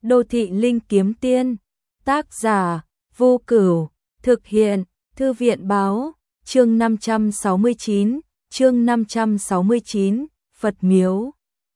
Đô thị linh kiếm tiên. Tác giả: Vô Cửu. Thực hiện: Thư viện báo. Chương 569, Phật miếu.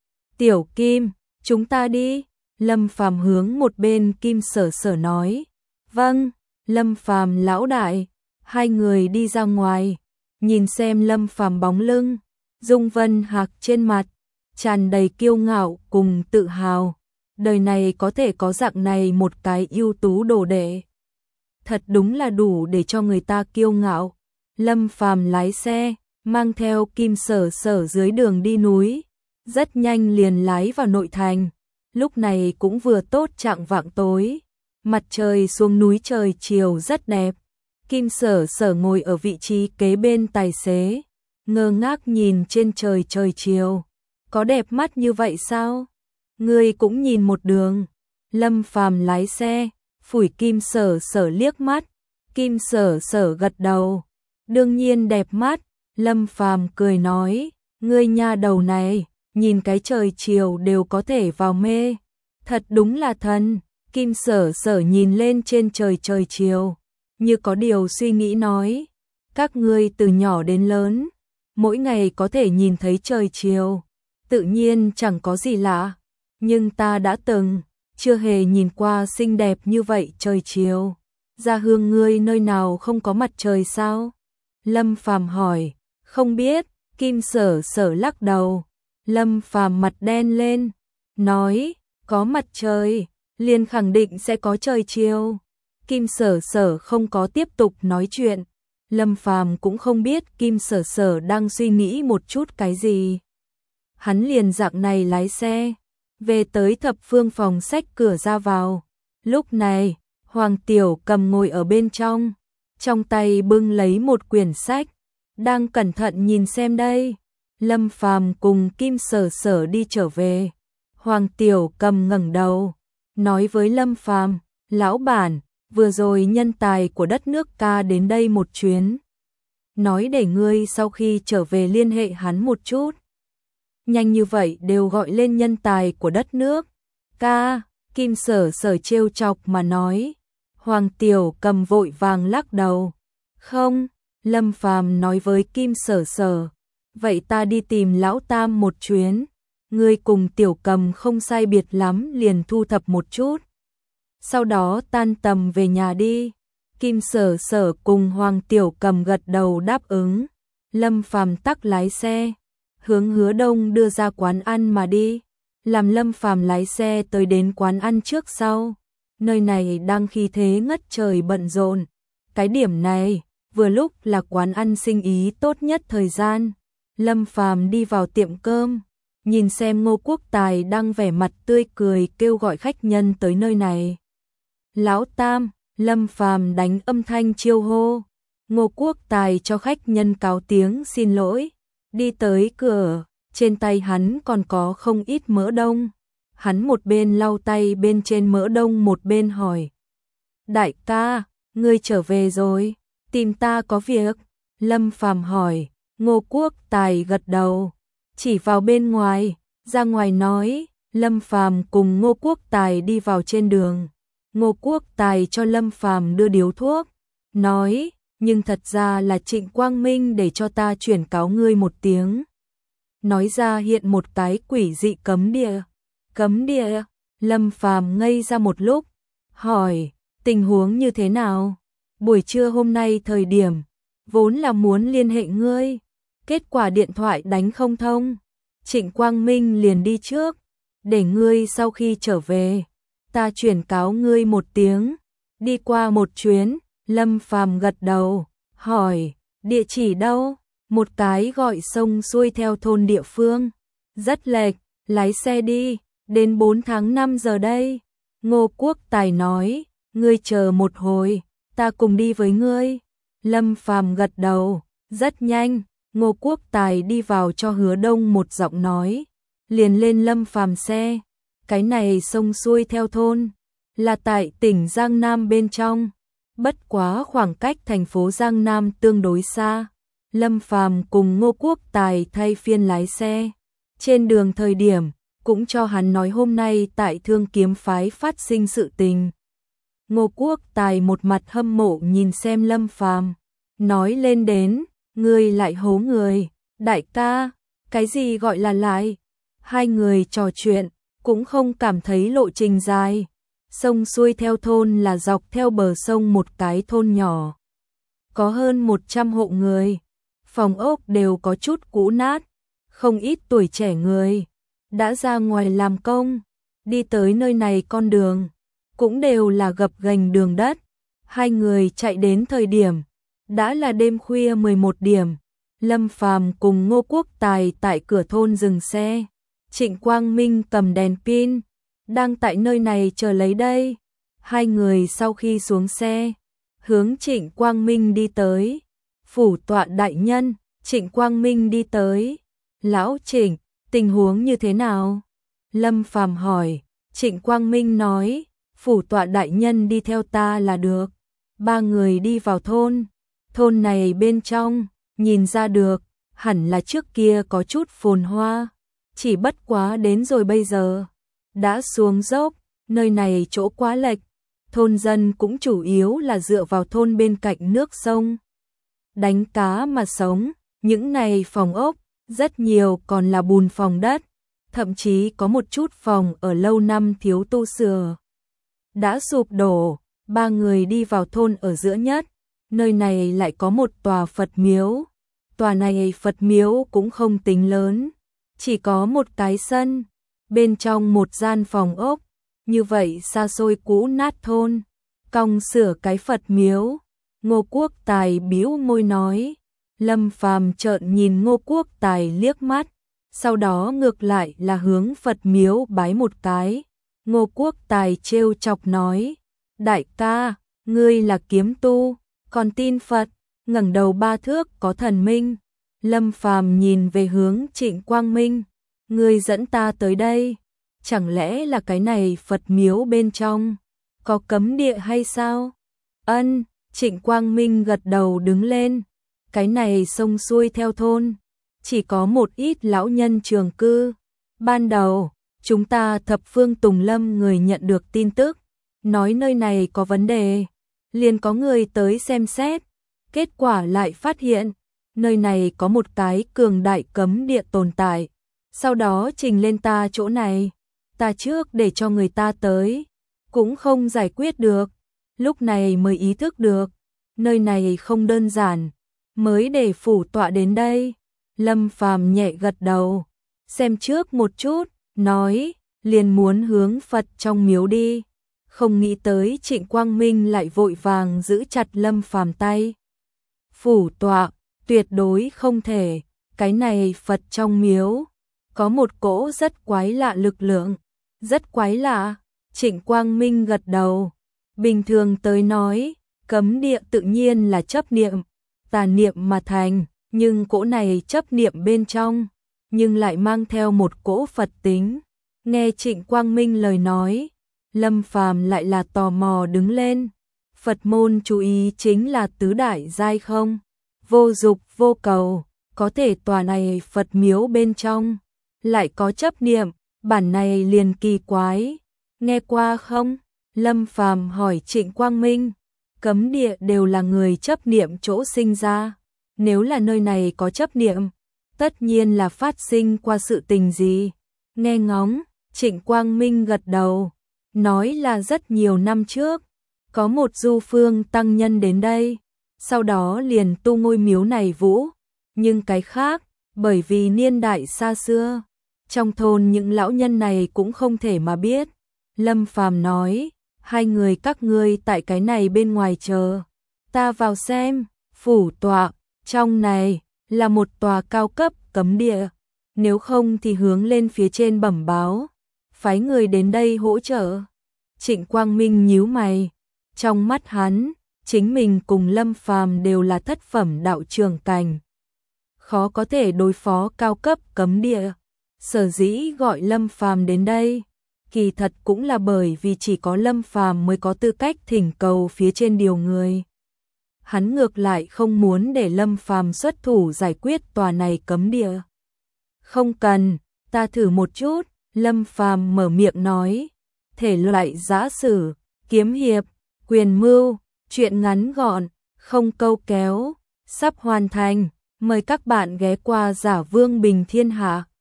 Tiểu Kim, chúng ta đi. Lâm Phàm hướng một bên Kim Sở Sở nói. Vâng, Lâm Phàm lão đại. Hai người đi ra ngoài, nhìn xem Lâm Phàm bóng lưng, Dung Vân Hạc trên mặt tràn đầy kiêu ngạo cùng tự hào. Đời này có thể có dạng này một cái ưu tú đồ đệ, thật đúng là đủ để cho người ta kiêu ngạo. Lâm Phàm lái xe, mang theo Kim Sở Sở dưới đường đi núi, rất nhanh liền lái vào nội thành. Lúc này cũng vừa tốt chạng vạng tối, mặt trời xuống núi, trời chiều rất đẹp. Kim Sở Sở ngồi ở vị trí kế bên tài xế, ngơ ngác nhìn trên trời trời chiều. Có đẹp mắt như vậy sao? Ngươi cũng nhìn một đường. Lâm Phàm lái xe, phủi Kim Sở Sở liếc mắt. Kim Sở Sở gật đầu. Đương nhiên đẹp mắt. Lâm Phàm cười nói, ngươi nha đầu này, nhìn cái trời chiều đều có thể vào mê. Thật đúng là thần. Kim Sở Sở nhìn lên trên trời trời chiều, như có điều suy nghĩ nói, các ngươi từ nhỏ đến lớn, mỗi ngày có thể nhìn thấy trời chiều, tự nhiên chẳng có gì lạ, nhưng ta đã từng, chưa hề nhìn qua xinh đẹp như vậy trời chiều. Gia Hương ngươi nơi nào không có mặt trời sao? Lâm Phàm hỏi. Không biết. Kim Sở Sở lắc đầu. Lâm Phàm mặt đen lên, nói, có mặt trời, liền khẳng định sẽ có trời chiều. Kim Sở Sở không có tiếp tục nói chuyện. Lâm Phàm cũng không biết Kim Sở Sở đang suy nghĩ một chút cái gì. Hắn liền dạng này lái xe về tới Thập Phương phòng sách cửa ra vào. Lúc này, Hoàng Tiểu Cầm ngồi ở bên trong tay bưng lấy một quyển sách, đang cẩn thận nhìn xem đây. Lâm Phàm cùng Kim Sở Sở đi trở về. Hoàng Tiểu Cầm ngẩng đầu, nói với Lâm Phàm, lão bản, vừa rồi nhân tài của đất nước ca đến đây một chuyến, nói để ngươi sau khi trở về liên hệ hắn một chút. Nhanh như vậy đều gọi lên nhân tài của đất nước ca? Kim Sở Sở trêu chọc mà nói. Hoàng Tiểu Cầm vội vàng lắc đầu. Không. Lâm Phàm nói với Kim Sở Sở, vậy ta đi tìm lão tam một chuyến, ngươi cùng Tiểu Cầm không sai biệt lắm liền thu thập một chút, sau đó tan tầm về nhà đi. Kim Sở Sở cùng Hoàng Tiểu Cầm gật đầu đáp ứng. Lâm Phàm tắc lái xe, hướng Hứa Đông đưa ra quán ăn mà đi. Làm Lâm Phàm lái xe tới đến quán ăn trước sau, nơi này đang khí thế ngất trời bận rộn. Cái điểm này vừa lúc là quán ăn sinh ý tốt nhất thời gian. Lâm Phàm đi vào tiệm cơm, nhìn xem Ngô Quốc Tài đang vẻ mặt tươi cười kêu gọi khách nhân tới nơi này. Lão Tam. Lâm Phàm đánh âm thanh chiêu hô. Ngô Quốc Tài cho khách nhân cáo tiếng xin lỗi, đi tới cửa, trên tay hắn còn có không ít mỡ đông. Hắn một bên lau tay bên trên mỡ đông một bên hỏi, đại ca, ngươi trở về rồi, tìm ta có việc? Lâm Phàm hỏi. Ngô Quốc Tài gật đầu, chỉ vào bên ngoài, ra ngoài nói. Lâm Phàm cùng Ngô Quốc Tài đi vào trên đường. Ngô Quốc Tài cho Lâm Phàm đưa điếu thuốc, nói, nhưng thật ra là Trịnh Quang Minh để cho ta chuyển cáo ngươi một tiếng. Nói ra hiện một cái quỷ dị cấm địa. Cấm địa? Lâm Phàm ngây ra một lúc, hỏi, tình huống như thế nào? Buổi trưa hôm nay thời điểm, vốn là muốn liên hệ ngươi, kết quả điện thoại đánh không thông. Trịnh Quang Minh liền đi trước, để ngươi sau khi trở về, ta chuyển cáo ngươi một tiếng, đi qua một chuyến. Lâm Phàm gật đầu, hỏi, địa chỉ đâu? Một cái gọi sông xuôi theo thôn địa phương, rất lệch, lái xe đi, đến 4 tháng 5 giờ đây. Ngô Quốc Tài nói, ngươi chờ một hồi, ta cùng đi với ngươi. Lâm Phàm gật đầu. Rất nhanh, Ngô Quốc Tài đi vào cho Hứa Đông một giọng nói, liền lên Lâm Phàm xe. Cái này sông xuôi theo thôn, là tại tỉnh Giang Nam bên trong, bất quá khoảng cách thành phố Giang Nam tương đối xa. Lâm Phàm cùng Ngô Quốc Tài thay phiên lái xe. Trên đường thời điểm, cũng cho hắn nói hôm nay tại Thương Kiếm phái phát sinh sự tình. Ngô Quốc Tài một mặt hâm mộ nhìn xem Lâm Phàm, nói lên đến, ngươi lại hố người, đại ca, cái gì gọi là lại? Hai người trò chuyện, cũng không cảm thấy lộ trình dài. Sông xuôi theo thôn là dọc theo bờ sông một cái thôn nhỏ. Có hơn 100 hộ người, phòng ốc đều có chút cũ nát, không ít tuổi trẻ người đã ra ngoài làm công, đi tới nơi này con đường cũng đều là gập ghềnh đường đất. Hai người chạy đến thời điểm đã là đêm khuya 11 điểm. Lâm Phàm cùng Ngô Quốc Tài tại cửa thôn dừng xe. Trịnh Quang Minh cầm đèn pin, đang tại nơi này chờ lấy đây. Hai người sau khi xuống xe, hướng Trịnh Quang Minh đi tới. Phủ tọa đại nhân, Trịnh Quang Minh đi tới. Lão Trịnh, tình huống như thế nào? Lâm Phàm hỏi. Trịnh Quang Minh nói, phủ tọa đại nhân đi theo ta là được. Ba người đi vào thôn. Thôn này bên trong, nhìn ra được, hẳn là trước kia có chút phồn hoa. Chỉ bất quá đến rồi bây giờ đã xuống dốc, nơi này chỗ quá lệch. Thôn dân cũng chủ yếu là dựa vào thôn bên cạnh nước sông đánh cá mà sống. Những này phòng ốc, rất nhiều còn là bùn phòng đất, thậm chí có một chút phòng ở lâu năm thiếu tu sửa, đã sụp đổ. Ba người đi vào thôn ở giữa nhất, nơi này lại có một tòa Phật miếu. Tòa này Phật miếu cũng không tính lớn, chỉ có một cái sân, bên trong một gian phòng ốc, như vậy xa xôi cũ nát thôn, cong sửa cái Phật miếu. Ngô Quốc Tài bĩu môi nói. Lâm Phàm trợn nhìn Ngô Quốc Tài liếc mắt, sau đó ngược lại là hướng Phật miếu bái một cái. Ngô Quốc Tài trêu chọc nói, đại ca, ngươi là kiếm tu, còn tin Phật, ngẩng đầu 3 thước có thần minh. Lâm Phàm nhìn về hướng Trịnh Quang Minh, ngươi dẫn ta tới đây, chẳng lẽ là cái này Phật miếu bên trong có cấm địa hay sao? Ân, Trịnh Quang Minh gật đầu đứng lên. Cái này sông xuôi theo thôn, chỉ có một ít lão nhân trường cư. Ban đầu, chúng ta thập phương Tùng Lâm người nhận được tin tức, nói nơi này có vấn đề, liền có người tới xem xét. Kết quả lại phát hiện, nơi này có một cái cường đại cấm địa tồn tại. Sau đó trình lên ta chỗ này, ta trước để cho người ta tới, cũng không giải quyết được. Lúc này mới ý thức được, nơi này không đơn giản, mới để phủ tọa đến đây. Lâm Phàm nhẹ gật đầu, xem trước một chút, nói, liền muốn hướng Phật trong miếu đi. Không nghĩ tới Trịnh Quang Minh lại vội vàng giữ chặt Lâm Phàm tay. Phủ tọa, tuyệt đối không thể, cái này Phật trong miếu, có một cỗ rất quái lạ lực lượng, rất quái lạ. Trịnh Quang Minh gật đầu, bình thường tới nói, cấm địa tự nhiên là chấp niệm, tà niệm mà thành, nhưng cỗ này chấp niệm bên trong, nhưng lại mang theo một cỗ Phật tính. Nghe Trịnh Quang Minh lời nói, Lâm Phàm lại là tò mò đứng lên. Phật môn chú ý chính là tứ đại giai không, vô dục vô cầu, có thể tòa này Phật miếu bên trong lại có chấp niệm, bản này liền kỳ quái. Nghe qua không? Lâm Phàm hỏi Trịnh Quang Minh. Cấm địa đều là người chấp niệm chỗ sinh ra, nếu là nơi này có chấp niệm, tất nhiên là phát sinh qua sự tình gì. Nghe ngóng, Trịnh Quang Minh gật đầu, nói là rất nhiều năm trước, có một du phương tăng nhân đến đây, sau đó liền tu ngôi miếu này vũ. Nhưng cái khác, bởi vì niên đại xa xưa, trong thôn những lão nhân này cũng không thể mà biết. Lâm Phàm nói, hai người các ngươi tại cái này bên ngoài chờ, ta vào xem. Phủ tọa, trong này là một tòa cao cấp cấm địa, nếu không thì hướng lên phía trên bẩm báo, phái người đến đây hỗ trợ. Trịnh Quang Minh nhíu mày, trong mắt hắn, chính mình cùng Lâm Phàm đều là thất phẩm đạo trường cảnh, khó có thể đối phó cao cấp cấm địa. Sở dĩ gọi Lâm Phàm đến đây, kỳ thật cũng là bởi vì chỉ có Lâm Phàm mới có tư cách thỉnh cầu phía trên điều người. Hắn ngược lại không muốn để Lâm Phàm xuất thủ giải quyết tòa này cấm địa. Không cần, ta thử một chút. Lâm Phàm mở miệng nói, thể loại giã sử, kiếm hiệp, quyền mưu, truyện ngắn gọn, không câu kéo, sắp hoàn thành, mời các bạn ghé qua Giả Vương Bình Thiên Hạ.